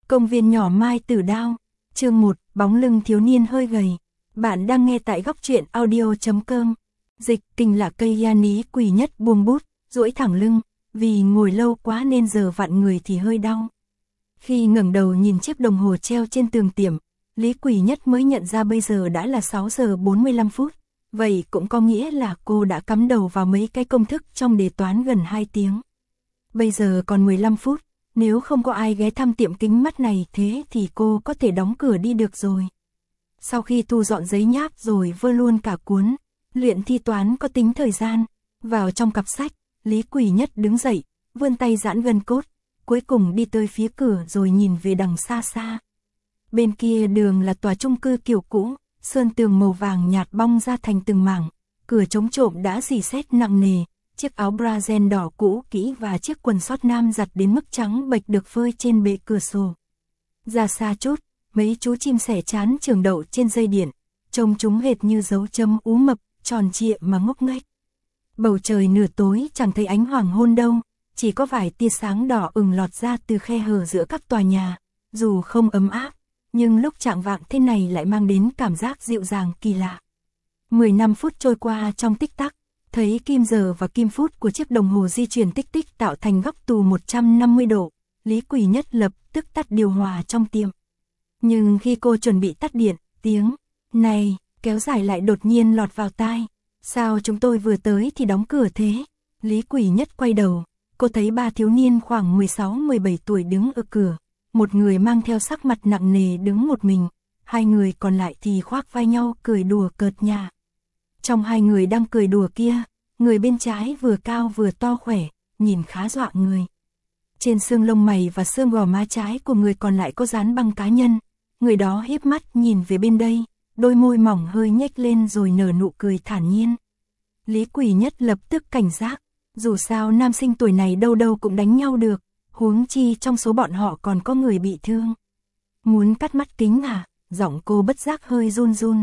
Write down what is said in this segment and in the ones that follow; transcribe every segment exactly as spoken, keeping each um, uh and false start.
Công viên nhỏ Mai Tử Đao, chương một, bóng lưng thiếu niên hơi gầy. Bạn đang nghe tại góc truyện audio chấm com. Dịch Kình là cây ya ní quỳ nhất buông bút, duỗi thẳng lưng, vì ngồi lâu quá nên giờ vặn người thì hơi đau. Khi ngẩng đầu nhìn chiếc đồng hồ treo trên tường tiệm, Lý Quỳ Nhất mới nhận ra bây giờ đã là sáu giờ bốn mươi lăm phút. Vậy cũng có nghĩa là cô đã cắm đầu vào mấy cái công thức trong đề toán gần hai tiếng. Bây giờ còn mười lăm phút, nếu không có ai ghé thăm tiệm kính mắt này thế thì cô có thể đóng cửa đi được rồi. Sau khi thu dọn giấy nháp rồi vơ luôn cả cuốn, luyện thi toán có tính thời gian, vào trong cặp sách, Lý Quỳ Nhất đứng dậy, vươn tay giãn gân cốt, cuối cùng đi tới phía cửa rồi nhìn về đằng xa xa. Bên kia đường là tòa chung cư kiểu cũ, sơn tường màu vàng nhạt bong ra thành từng mảng, cửa chống trộm đã rỉ sét nặng nề, chiếc áo bra ren đỏ cũ kỹ và chiếc quần sót nam giặt đến mức trắng bệch được phơi trên bệ cửa sổ. Ra xa chút, mấy chú chim sẻ chán trường đậu trên dây điện, trông chúng hệt như dấu chấm ú mập, tròn trịa mà ngốc nghếch. Bầu trời nửa tối chẳng thấy ánh hoàng hôn đâu, chỉ có vài tia sáng đỏ ửng lọt ra từ khe hở giữa các tòa nhà, dù không ấm áp, nhưng lúc chạng vạng thế này lại mang đến cảm giác dịu dàng kỳ lạ. mười lăm phút trôi qua trong tích tắc, thấy kim giờ và kim phút của chiếc đồng hồ di chuyển tích tích tạo thành góc tù một trăm năm mươi độ, Lý Quỳ Nhất lập tức tắt điều hòa trong tiệm. Nhưng khi cô chuẩn bị tắt điện, tiếng này kéo dài lại đột nhiên lọt vào tai. Sao chúng tôi vừa tới thì đóng cửa thế? Lý Quỳ Nhất quay đầu, cô thấy ba thiếu niên khoảng mười sáu mười bảy tuổi đứng ở cửa. Một người mang theo sắc mặt nặng nề đứng một mình, hai người còn lại thì khoác vai nhau cười đùa cợt nhả. Trong hai người đang cười đùa kia, người bên trái vừa cao vừa to khỏe, nhìn khá dọa người. Trên xương lông mày và xương gò má trái của người còn lại có dán băng cá nhân, người đó híp mắt nhìn về bên đây, đôi môi mỏng hơi nhếch lên rồi nở nụ cười thản nhiên. Lý Quỳ Nhất lập tức cảnh giác, dù sao nam sinh tuổi này đâu đâu cũng đánh nhau được, huống chi trong số bọn họ còn có người bị thương. Muốn cắt mắt kính à? Giọng cô bất giác hơi run run.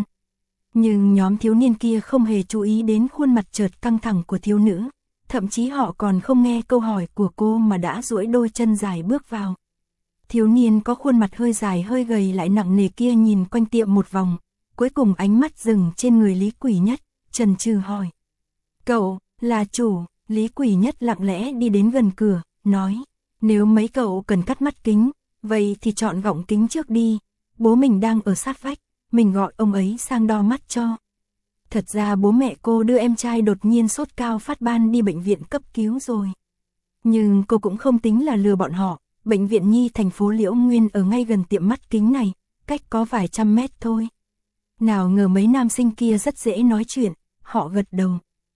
Nhưng nhóm thiếu niên kia không hề chú ý đến khuôn mặt chợt căng thẳng của thiếu nữ, thậm chí họ còn không nghe câu hỏi của cô mà đã duỗi đôi chân dài bước vào. Thiếu niên có khuôn mặt hơi dài hơi gầy lại nặng nề kia nhìn quanh tiệm một vòng, cuối cùng ánh mắt dừng trên người Lý Quỳ Nhất, chần chừ hỏi. Cậu, là chủ? Lý Quỳ Nhất lặng lẽ đi đến gần cửa, nói. Nếu mấy cậu cần cắt mắt kính, vậy thì chọn gọng kính trước đi. Bố mình đang ở sát vách, mình gọi ông ấy sang đo mắt cho. Thật ra bố mẹ cô đưa em trai đột nhiên sốt cao phát ban đi bệnh viện cấp cứu rồi. Nhưng cô cũng không tính là lừa bọn họ, bệnh viện Nhi thành phố Liễu Nguyên ở ngay gần tiệm mắt kính này, cách có vài trăm mét thôi. Nào ngờ mấy nam sinh kia rất dễ nói chuyện, họ gật đầu.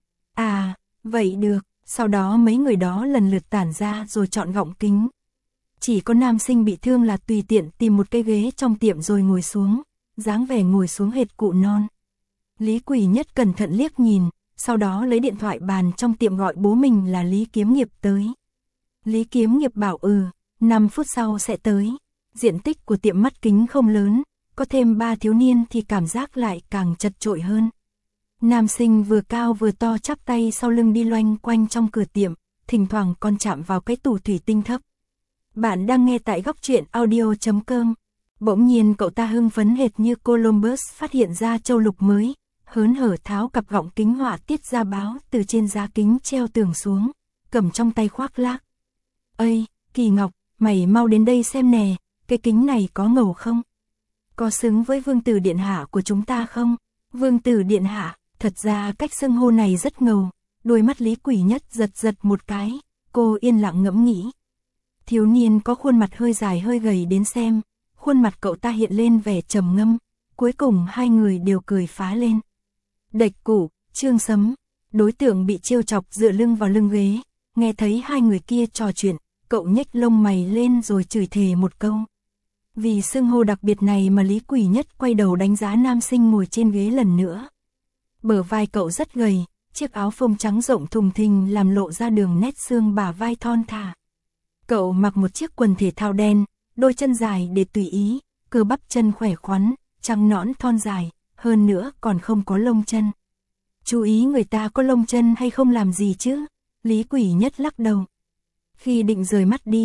À, vậy được. Sau đó mấy người đó lần lượt tản ra rồi chọn gọng kính. Chỉ có nam sinh bị thương là tùy tiện tìm một cái ghế trong tiệm rồi ngồi xuống, dáng vẻ ngồi xuống hệt cụ non. Lý Quỳ Nhất cẩn thận liếc nhìn, sau đó lấy điện thoại bàn trong tiệm gọi bố mình là Lý Kiếm Nghiệp tới. Lý Kiếm Nghiệp bảo ừ, năm phút sau sẽ tới. Diện tích của tiệm mắt kính không lớn, có thêm ba thiếu niên thì cảm giác lại càng chật chội hơn. Nam sinh vừa cao vừa to chắp tay sau lưng đi loanh quanh trong cửa tiệm, thỉnh thoảng còn chạm vào cái tủ thủy tinh thấp. Bạn đang nghe tại góc truyện audio chấm com. Bỗng nhiên cậu ta hưng phấn hệt như Columbus phát hiện ra châu lục mới, hớn hở tháo cặp gọng kính họa tiết ra báo từ trên giá kính treo tường xuống, cầm trong tay khoác lác. Ây, Kỳ Ngọc, mày mau đến đây xem nè, cái kính này có ngầu không? Có xứng với vương tử điện hạ của chúng ta không? Vương tử điện hạ? Thật ra cách xưng hô này rất ngầu, đôi mắt Lý Quỳ Nhất giật giật một cái, cô yên lặng ngẫm nghĩ. Thiếu niên có khuôn mặt hơi dài hơi gầy đến xem, khuôn mặt cậu ta hiện lên vẻ trầm ngâm, cuối cùng hai người đều cười phá lên. Đệch củ, Trương Sấm, đối tượng bị trêu chọc dựa lưng vào lưng ghế, nghe thấy hai người kia trò chuyện, cậu nhếch lông mày lên rồi chửi thề một câu. Vì xưng hô đặc biệt này mà Lý Quỳ Nhất quay đầu đánh giá nam sinh ngồi trên ghế lần nữa. Bờ vai cậu rất gầy, chiếc áo phông trắng rộng thùng thình làm lộ ra đường nét xương bả vai thon thả. Cậu mặc một chiếc quần thể thao đen, đôi chân dài để tùy ý, cơ bắp chân khỏe khoắn, trắng nõn thon dài, hơn nữa còn không có lông chân. Chú ý người ta có lông chân hay không làm gì chứ? Lý Quỳ Nhất lắc đầu. Khi định rời mắt đi,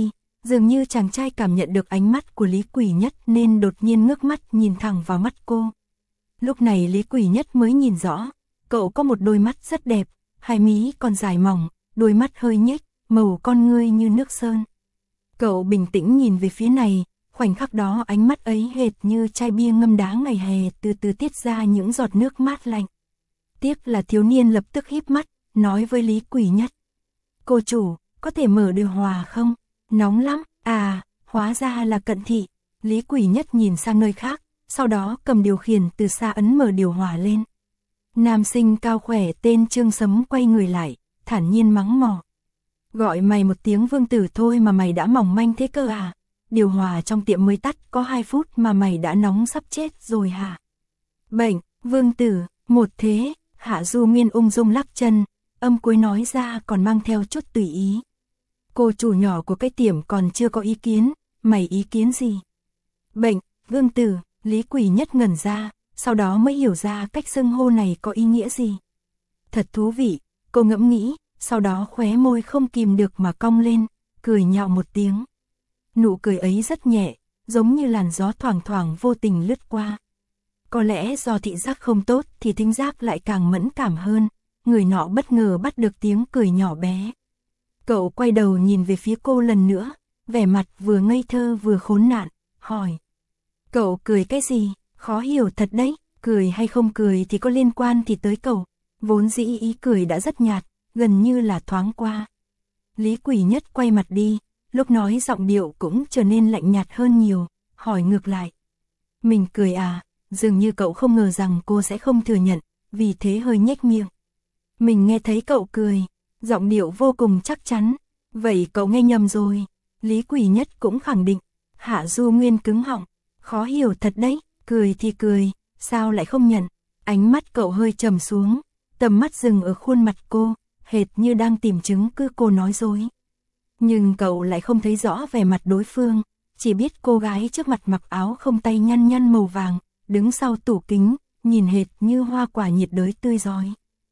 Dường như chàng trai cảm nhận được ánh mắt của Lý Quỷ Nhất nên đột nhiên ngước mắt nhìn thẳng vào mắt cô. Lúc này Lý Quỷ Nhất mới nhìn rõ, cậu có một đôi mắt rất đẹp, hai mí còn dài mỏng, đôi mắt hơi nhếch, màu con ngươi như nước sơn. Cậu bình tĩnh nhìn về phía này, khoảnh khắc đó ánh mắt ấy hệt như chai bia ngâm đá ngày hè từ từ tiết ra những giọt nước mát lạnh. Tiếc là thiếu niên lập tức híp mắt, nói với Lý Quỷ Nhất. Cô chủ, có thể mở điều hòa không? Nóng lắm, à, hóa ra là Cận Thị. Lý Quỷ Nhất nhìn sang nơi khác, sau đó cầm điều khiển từ xa ấn mở điều hòa lên. Nam sinh cao khỏe tên Trương Sấm quay người lại, thản nhiên mắng mỏ. Gọi mày một tiếng Vương Tử thôi mà mày đã mỏng manh thế cơ à? Điều hòa trong tiệm mới tắt có hai phút mà mày đã nóng sắp chết rồi hả? Bệnh, Vương Tử, một thế, Hạ Du Nguyên ung dung lắc chân, âm cuối nói ra còn mang theo chút tùy ý. Cô chủ nhỏ của cái tiệm còn chưa có ý kiến, mày ý kiến gì? Bệnh, Vương Tử, Lý Quỷ Nhất ngẩn ra, sau đó mới hiểu ra cách xưng hô này có ý nghĩa gì. Thật thú vị, cô ngẫm nghĩ, sau đó khóe môi không kìm được mà cong lên, cười nhạo một tiếng. Nụ cười ấy rất nhẹ, giống như làn gió thoảng thoảng vô tình lướt qua. Có lẽ do thị giác không tốt thì thính giác lại càng mẫn cảm hơn, người nọ bất ngờ bắt được tiếng cười nhỏ bé. Cậu quay đầu nhìn về phía cô lần nữa, vẻ mặt vừa ngây thơ vừa khốn nạn, hỏi. Cậu cười cái gì, khó hiểu thật đấy, cười hay không cười thì có liên quan thì tới cậu, vốn dĩ ý cười đã rất nhạt, gần như là thoáng qua. Lý Quỷ Nhất quay mặt đi, lúc nói giọng điệu cũng trở nên lạnh nhạt hơn nhiều, hỏi ngược lại. Mình cười à, dường như cậu không ngờ rằng cô sẽ không thừa nhận, vì thế hơi nhếch miệng. Mình nghe thấy cậu cười, giọng điệu vô cùng chắc chắn, vậy cậu nghe nhầm rồi. Lý Quỷ Nhất cũng khẳng định, Hạ Du Nguyên cứng họng, khó hiểu thật đấy, cười thì cười, sao lại không nhận. Ánh mắt cậu hơi trầm xuống, tầm mắt dừng ở khuôn mặt cô, hệt như đang tìm chứng cứ cô nói dối. Nhưng cậu lại không thấy rõ vẻ mặt đối phương, chỉ biết cô gái trước mặt mặc áo không tay nhăn nhăn màu vàng, đứng sau tủ kính, nhìn hệt như hoa quả nhiệt đới tươi rói.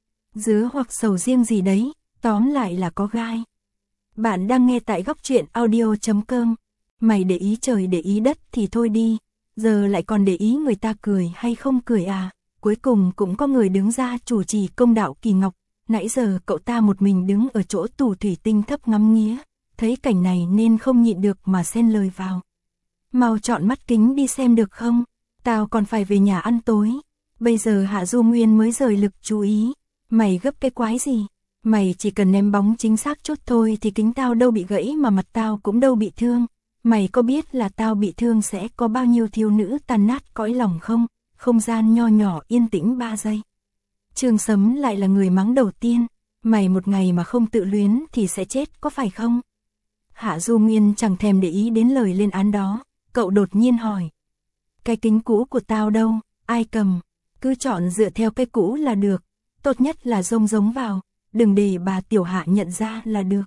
Dứa hoặc sầu riêng gì đấy, tóm lại là có gai. Bạn đang nghe tại góc truyện audio chấm com. Mày để ý trời để ý đất thì thôi đi, giờ lại còn để ý người ta cười hay không cười à. Cuối cùng cũng có người đứng ra chủ trì công đạo Kỳ Ngọc. Nãy giờ cậu ta một mình đứng ở chỗ tủ thủy tinh thấp ngắm nghía, thấy cảnh này nên không nhịn được mà xen lời vào. Mau chọn mắt kính đi xem được không, tao còn phải về nhà ăn tối. Bây giờ Hạ Du Nguyên mới rời lực chú ý, mày gấp cái quái gì, mày chỉ cần ném bóng chính xác chút thôi thì kính tao đâu bị gãy mà mặt tao cũng đâu bị thương. Mày có biết là tao bị thương sẽ có bao nhiêu thiếu nữ tan nát cõi lòng không? Không gian nho nhỏ yên tĩnh ba giây. Trương Sấm lại là người mắng đầu tiên, mày một ngày mà không tự luyến thì sẽ chết có phải không? Hạ Du Nguyên chẳng thèm để ý đến lời lên án đó, cậu đột nhiên hỏi. Cái kính cũ của tao đâu, ai cầm? Cứ chọn dựa theo cái cũ là được, tốt nhất là rông giống vào, đừng để bà Tiểu Hạ nhận ra là được.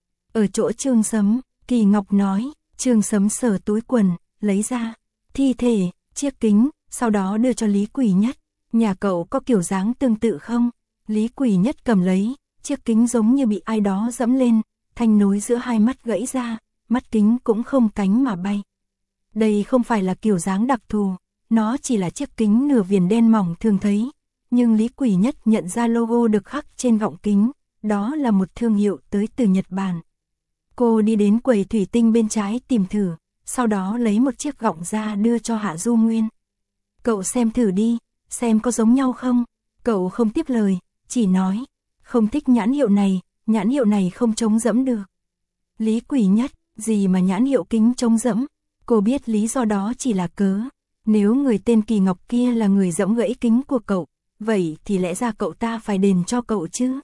Ở chỗ Trương Sấm, Kỳ Ngọc nói, Trương Sấm sờ túi quần, lấy ra, thi thể, chiếc kính, sau đó đưa cho Lý Quỷ Nhất. Nhà cậu có kiểu dáng tương tự không? Lý Quỷ Nhất cầm lấy, chiếc kính giống như bị ai đó dẫm lên, thanh nối giữa hai mắt gãy ra, mắt kính cũng không cánh mà bay. Đây không phải là kiểu dáng đặc thù, nó chỉ là chiếc kính nửa viền đen mỏng thường thấy. Nhưng Lý Quỷ Nhất nhận ra logo được khắc trên gọng kính, đó là một thương hiệu tới từ Nhật Bản. Cô đi đến quầy thủy tinh bên trái tìm thử, sau đó lấy một chiếc gọng ra đưa cho Hạ Du Nguyên. Cậu xem thử đi, xem có giống nhau không? Cậu không tiếp lời, chỉ nói, không thích nhãn hiệu này, nhãn hiệu này không chống dẫm được. Lý Quỷ Nhất, gì mà nhãn hiệu kính chống dẫm? Cô biết lý do đó chỉ là cớ. Nếu người tên Kỳ Ngọc kia là người dẫm gãy kính của cậu, vậy thì lẽ ra cậu ta phải đền cho cậu chứ.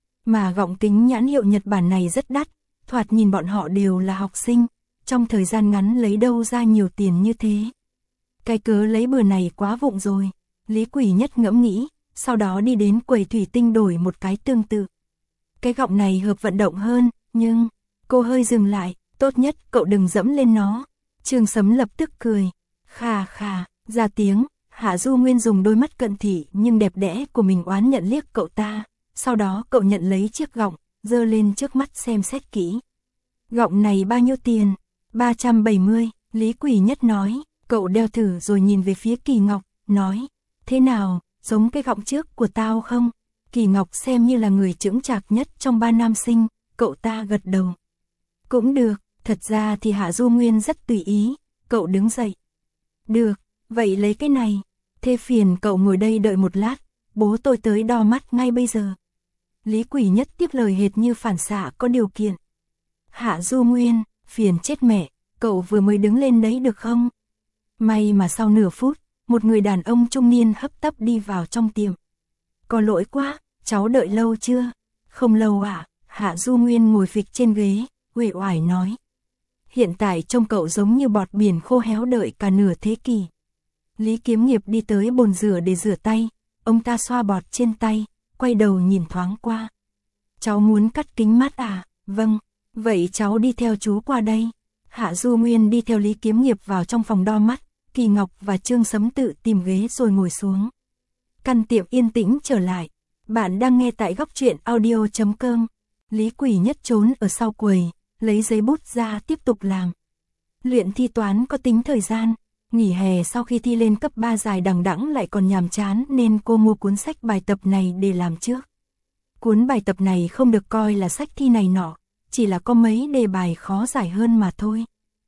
Mà gọng kính nhãn hiệu Nhật Bản này rất đắt, thoạt nhìn bọn họ đều là học sinh, trong thời gian ngắn lấy đâu ra nhiều tiền như thế. Cái cớ lấy bừa này quá vụng rồi. Lý Quỷ Nhất ngẫm nghĩ, sau đó đi đến quầy thủy tinh đổi một cái tương tự. Cái gọng này hợp vận động hơn, nhưng... Cô hơi dừng lại, tốt nhất cậu đừng dẫm lên nó. Trương Sấm lập tức cười. Khà khà, ra tiếng, Hạ Du Nguyên dùng đôi mắt cận thị nhưng đẹp đẽ của mình oán nhận liếc cậu ta. Sau đó cậu nhận lấy chiếc gọng, giơ lên trước mắt xem xét kỹ. Gọng này bao nhiêu tiền? ba trăm bảy mươi, Lý Quỷ Nhất nói, cậu đeo thử rồi nhìn về phía Kỳ Ngọc, nói, thế nào, giống cái gọng trước của tao không? Kỳ Ngọc xem như là người chững chạc nhất trong ba nam sinh, cậu ta gật đầu. Cũng được, thật ra thì Hạ Du Nguyên rất tùy ý, cậu đứng dậy. Được, vậy lấy cái này, thế phiền cậu ngồi đây đợi một lát, bố tôi tới đo mắt ngay bây giờ. Lý Quỷ Nhất tiếp lời hệt như phản xạ có điều kiện. Hạ Du Nguyên, phiền chết mẹ, cậu vừa mới đứng lên đấy được không? May mà sau nửa phút, một người đàn ông trung niên hấp tấp đi vào trong tiệm. Có lỗi quá, cháu đợi lâu chưa? Không lâu ạ, à? Hạ Du Nguyên ngồi phịch trên ghế, uể oải nói. Hiện tại trông cậu giống như bọt biển khô héo đợi cả nửa thế kỷ. Lý Kiếm Nghiệp đi tới bồn rửa để rửa tay, ông ta xoa bọt trên tay, quay đầu nhìn thoáng qua. Cháu muốn cắt kính mắt à? Vâng, vậy cháu đi theo chú qua đây. Hạ Du Nguyên đi theo Lý Kiếm Nghiệp vào trong phòng đo mắt, Kỳ Ngọc và Trương Sấm tự tìm ghế rồi ngồi xuống. Căn tiệm yên tĩnh trở lại. Bạn đang nghe tại góc truyện audio chấm com. Lý Quỷ Nhất trốn ở sau quầy, lấy giấy bút ra tiếp tục làm. Luyện thi toán có tính thời gian, nghỉ hè sau khi thi lên cấp ba dài đằng đẵng lại còn nhàm chán nên cô mua cuốn sách bài tập này để làm trước. Cuốn bài tập này không được coi là sách thi này nọ, chỉ là có mấy đề bài khó giải hơn mà thôi.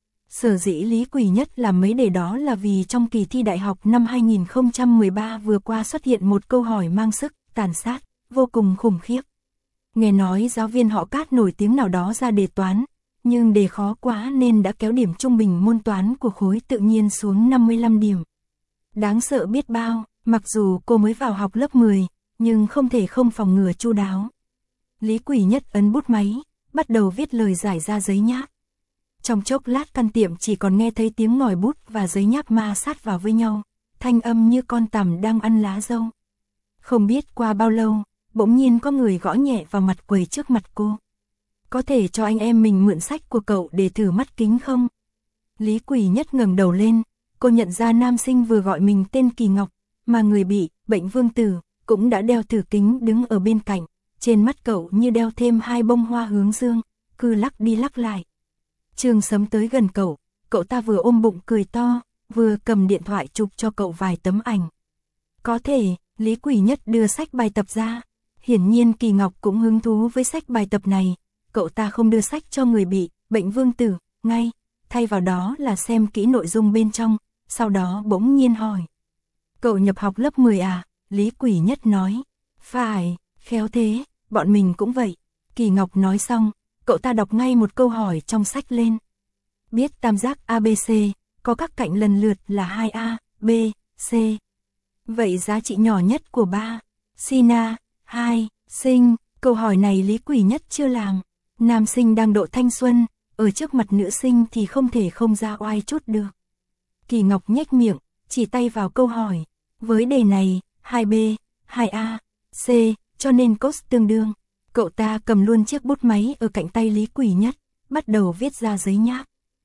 Sở dĩ Lý Quỷ Nhất làm mấy đề đó là vì trong kỳ thi đại học năm hai nghìn không trăm mười ba vừa qua xuất hiện một câu hỏi mang sức tàn sát, vô cùng khủng khiếp. Nghe nói giáo viên họ Cát nổi tiếng nào đó ra đề toán, nhưng đề khó quá nên đã kéo điểm trung bình môn toán của khối tự nhiên xuống năm mươi lăm điểm. Đáng sợ biết bao, mặc dù cô mới vào học lớp mười, nhưng không thể không phòng ngừa chu đáo. Lý Quỷ Nhất ấn bút máy, bắt đầu viết lời giải ra giấy nháp. Trong chốc lát căn tiệm chỉ còn nghe thấy tiếng ngòi bút và giấy nháp ma sát vào với nhau, thanh âm như con tằm đang ăn lá dâu. Không biết qua bao lâu, bỗng nhiên có người gõ nhẹ vào mặt quầy trước mặt cô. Có thể cho anh em mình mượn sách của cậu để thử mắt kính không? Lý Quỷ Nhất ngẩng đầu lên, cô nhận ra nam sinh vừa gọi mình tên Kỳ Ngọc, mà người bị bệnh Vương Tử cũng đã đeo thử kính đứng ở bên cạnh, trên mắt cậu như đeo thêm hai bông hoa hướng dương, cứ lắc đi lắc lại. Trương Sấm tới gần cậu, cậu ta vừa ôm bụng cười to, vừa cầm điện thoại chụp cho cậu vài tấm ảnh. Có thể, Lý Quỷ Nhất đưa sách bài tập ra, hiển nhiên Kỳ Ngọc cũng hứng thú với sách bài tập này, cậu ta không đưa sách cho người bị bệnh Vương Tử ngay, thay vào đó là xem kỹ nội dung bên trong, sau đó bỗng nhiên hỏi. Cậu nhập học lớp mười à? Lý Quỷ Nhất nói. Phải, khéo thế, bọn mình cũng vậy. Kỳ Ngọc nói xong, cậu ta đọc ngay một câu hỏi trong sách lên. Biết tam giác a bê xê, có các cạnh lần lượt là hai a, B, C. Vậy giá trị nhỏ nhất của ba, Sina, hai, sinh, câu hỏi này Lý Quỷ Nhất chưa làm. Nam sinh đang độ thanh xuân, ở trước mặt nữ sinh thì không thể không ra oai chút được. Kỳ Ngọc nhếch miệng, chỉ tay vào câu hỏi. Với đề này, hai B, hai A, C, cho nên cos tương đương. Cậu ta cầm luôn chiếc bút máy ở cạnh tay Lý Quỷ Nhất, bắt đầu viết ra giấy nháp.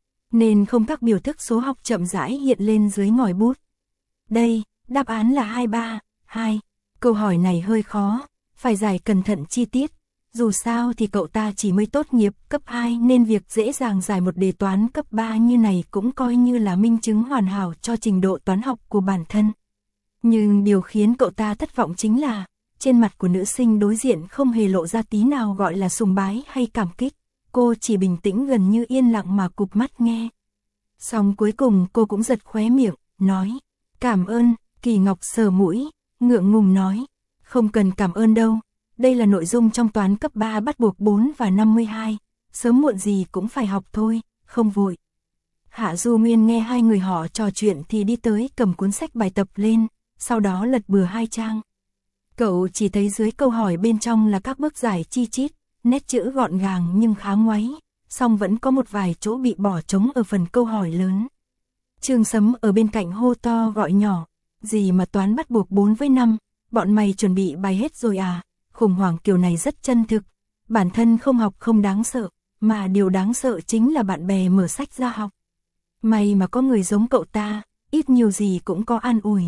Nên không các biểu thức số học chậm rãi hiện lên dưới ngòi bút. Đây, đáp án là hai ba, hai. Câu hỏi này hơi khó, phải giải cẩn thận chi tiết. Dù sao thì cậu ta chỉ mới tốt nghiệp cấp hai nên việc dễ dàng giải một đề toán cấp ba như này cũng coi như là minh chứng hoàn hảo cho trình độ toán học của bản thân. Nhưng điều khiến cậu ta thất vọng chính là, trên mặt của nữ sinh đối diện không hề lộ ra tí nào gọi là sùng bái hay cảm kích, cô chỉ bình tĩnh gần như yên lặng mà cụp mắt nghe. Xong cuối cùng cô cũng giật khóe miệng, nói, cảm ơn. Kỳ Ngọc sờ mũi, ngượng ngùng nói, không cần cảm ơn đâu. Đây là nội dung trong toán cấp ba bắt buộc bốn và năm mươi hai, sớm muộn gì cũng phải học thôi, không vội. Hạ Du Nguyên nghe hai người họ trò chuyện thì đi tới cầm cuốn sách bài tập lên, sau đó lật bừa hai trang. Cậu chỉ thấy dưới câu hỏi bên trong là các bước giải chi chít, nét chữ gọn gàng nhưng khá ngoáy, song vẫn có một vài chỗ bị bỏ trống ở phần câu hỏi lớn. Trương Sấm ở bên cạnh hô to gọi nhỏ, gì mà toán bắt buộc bốn với năm, bọn mày chuẩn bị bài hết rồi à? Khủng hoảng kiểu này rất chân thực, bản thân không học không đáng sợ, mà điều đáng sợ chính là bạn bè mở sách ra học. May mà có người giống cậu ta, ít nhiều gì cũng có an ủi.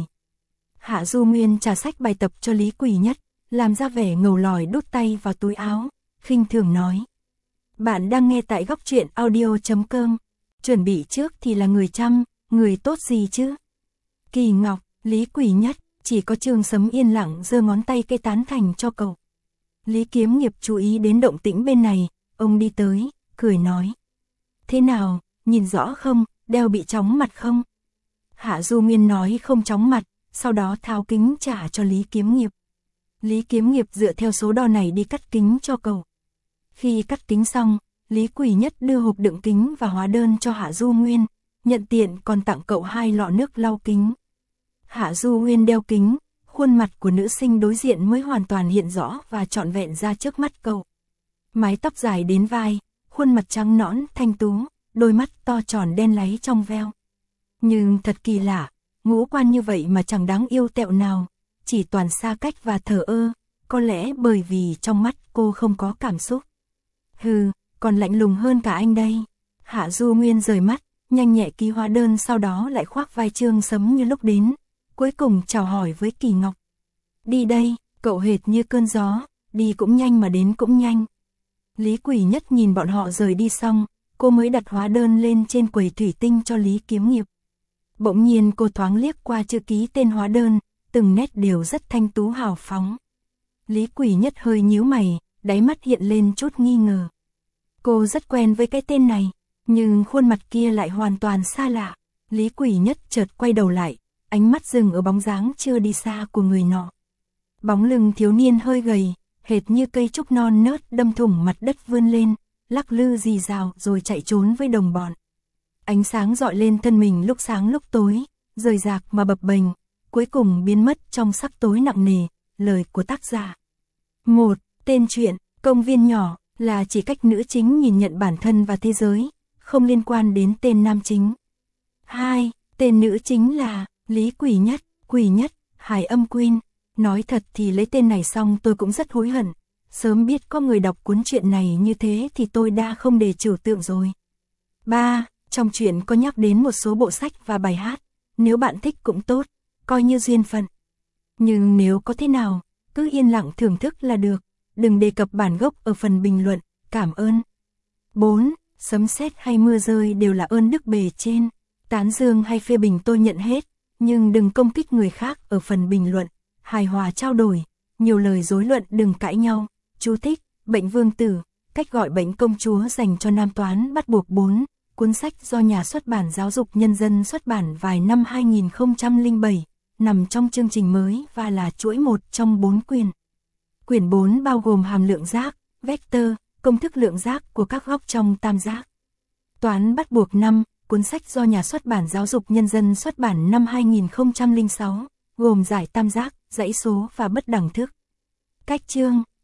Hạ Du Nguyên trả sách bài tập cho Lý Quỷ Nhất, làm ra vẻ ngầu lòi đút tay vào túi áo, khinh thường nói. Bạn đang nghe tại góc truyện audio chấm com. chuẩn bị trước thì là người chăm, người tốt gì chứ. Kỳ Ngọc, Lý Quỷ Nhất, chỉ có Trương Sấm yên lặng giơ ngón tay cây tán thành cho cậu. Lý Kiếm Nghiệp chú ý đến động tĩnh bên này, ông đi tới, cười nói. Thế nào, nhìn rõ không, đeo bị chóng mặt không? Hạ Du Miên nói không chóng mặt, sau đó tháo kính trả cho Lý Kiếm Nghiệp. Lý Kiếm Nghiệp dựa theo số đo này đi cắt kính cho cậu. Khi cắt kính xong, Lý Quỷ Nhất đưa hộp đựng kính và hóa đơn cho Hạ Du Nguyên, nhận tiện còn tặng cậu hai lọ nước lau kính. Hạ Du Nguyên đeo kính, khuôn mặt của nữ sinh đối diện mới hoàn toàn hiện rõ và trọn vẹn ra trước mắt cậu. Mái tóc dài đến vai, khuôn mặt trắng nõn, thanh tú, đôi mắt to tròn đen láy trong veo. Nhưng thật kỳ lạ, ngũ quan như vậy mà chẳng đáng yêu tẹo nào, chỉ toàn xa cách và thờ ơ, có lẽ bởi vì trong mắt cô không có cảm xúc. Hừ, còn lạnh lùng hơn cả anh đây. Hạ Du Nguyên rời mắt, nhanh nhẹ ký hóa đơn, sau đó lại khoác vai Trương Sấm như lúc đến, cuối cùng chào hỏi với Kỳ Ngọc. Đi đây, cậu hệt như cơn gió, đi cũng nhanh mà đến cũng nhanh. Lý Quỷ Nhất nhìn bọn họ rời đi xong, cô mới đặt hóa đơn lên trên quầy thủy tinh cho Lý Kiếm Nghiệp. Bỗng nhiên cô thoáng liếc qua chữ ký tên hóa đơn, từng nét đều rất thanh tú hào phóng. Lý Quỷ Nhất hơi nhíu mày, đáy mắt hiện lên chút nghi ngờ. Cô rất quen với cái tên này, nhưng khuôn mặt kia lại hoàn toàn xa lạ. Lý Quỷ Nhất chợt quay đầu lại, ánh mắt dừng ở bóng dáng chưa đi xa của người nọ. Bóng lưng thiếu niên hơi gầy, hệt như cây trúc non nớt đâm thủng mặt đất vươn lên, lắc lư rì rào rồi chạy trốn với đồng bọn. Ánh sáng dọi lên thân mình lúc sáng lúc tối, rời rạc mà bập bềnh, cuối cùng biến mất trong sắc tối nặng nề. Lời của tác giả. một. Tên truyện, Công viên nhỏ, là chỉ cách nữ chính nhìn nhận bản thân và thế giới, không liên quan đến tên nam chính. hai. Tên nữ chính là Lý Quỷ Nhất, Quỷ Nhất, Hải Âm Queen. Nói thật thì lấy tên này xong tôi cũng rất hối hận. Sớm biết có người đọc cuốn truyện này như thế thì tôi đã không để trừu tượng rồi. ba. Trong truyện có nhắc đến một số bộ sách và bài hát. Nếu bạn thích cũng tốt, coi như duyên phận. Nhưng nếu có thế nào, cứ yên lặng thưởng thức là được. Đừng đề cập bản gốc ở phần bình luận, cảm ơn. bốn. Sấm sét hay mưa rơi đều là ơn đức bề trên. Tán dương hay phê bình tôi nhận hết, nhưng đừng công kích người khác ở phần bình luận. Hài hòa trao đổi, nhiều lời rối luận đừng cãi nhau. Chú thích, Bệnh Vương Tử, cách gọi bệnh công chúa dành cho nam toán bắt buộc bốn. Cuốn sách do nhà xuất bản Giáo dục Nhân dân xuất bản vài năm hai nghìn không trăm lẻ bảy, nằm trong chương trình mới và là chuỗi một trong bốn quyển. Quyển bốn bao gồm hàm lượng giác, vector, công thức lượng giác của các góc trong tam giác. Toán bắt buộc năm, cuốn sách do nhà xuất bản Giáo dục Nhân dân xuất bản năm hai nghìn không trăm lẻ sáu, gồm giải tam giác, dãy số và bất đẳng thức. Cách chương,